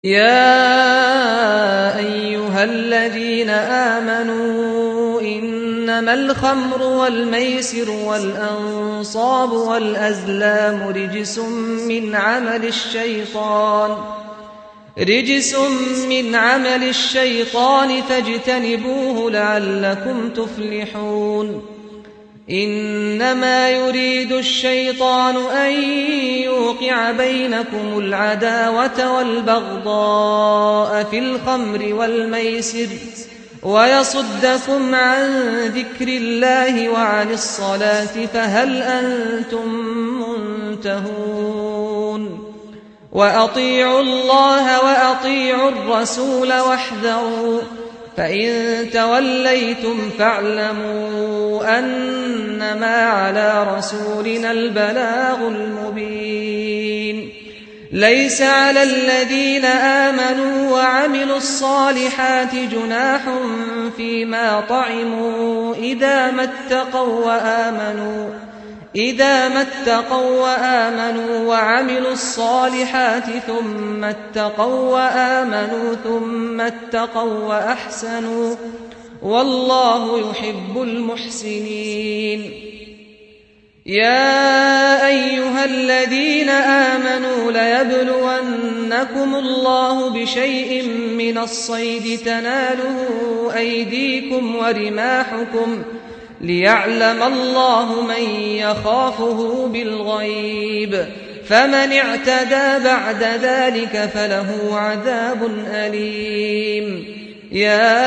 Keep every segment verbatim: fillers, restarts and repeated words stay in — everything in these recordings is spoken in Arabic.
يا أيها الذين آمنوا إنما الخمر والميسر والأنصاب والأزلام رجس من عمل الشيطان رجس من عمل الشيطان فاجتنبوه لعلكم تفلحون. إنما يريد الشيطان أن يوقع بينكم العداوة والبغضاء في الخمر والميسر ويصدكم عن ذكر الله وعن الصلاة فهل أنتم منتهون. وأطيعوا الله وأطيعوا الرسول واحذروا فإن توليتم فاعلموا أنما على رسولنا البلاغ المبين. ليس على الذين آمنوا وعملوا الصالحات جناح فيما طعموا إذا ما اتقوا وآمنوا إذا ما اتقوا وآمنوا وعملوا الصالحات ثم اتقوا وآمنوا ثم اتقوا وأحسنوا والله يحب المحسنين. يا أيها الذين آمنوا ليبلونكم الله بشيء من الصيد تناله أيديكم ورماحكم ليعلم الله من يخافه بالغيب فمن اعتدى بعد ذلك فله عذاب أليم. يا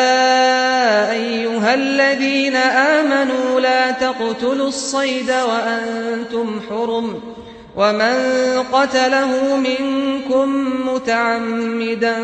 أيها الذين آمنوا لا تقتلوا الصيد وأنتم حرم ومن قتله منكم متعمدا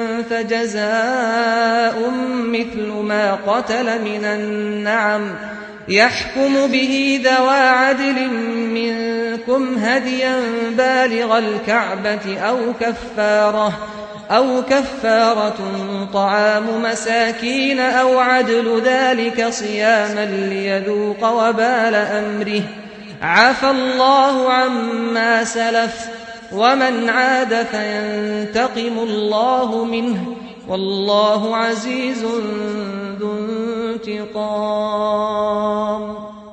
فجزاء مثل ما قتل من النعم يحكم به ذوى عدل منكم هديا بالغ الكعبة أو كفارة أو كفارة طعام مساكين أو عدل ذلك صياما ليذوق وبال أمره عفى الله عما سلف ومن عاد فينتقم الله منه والله عزيز ذو انتقام.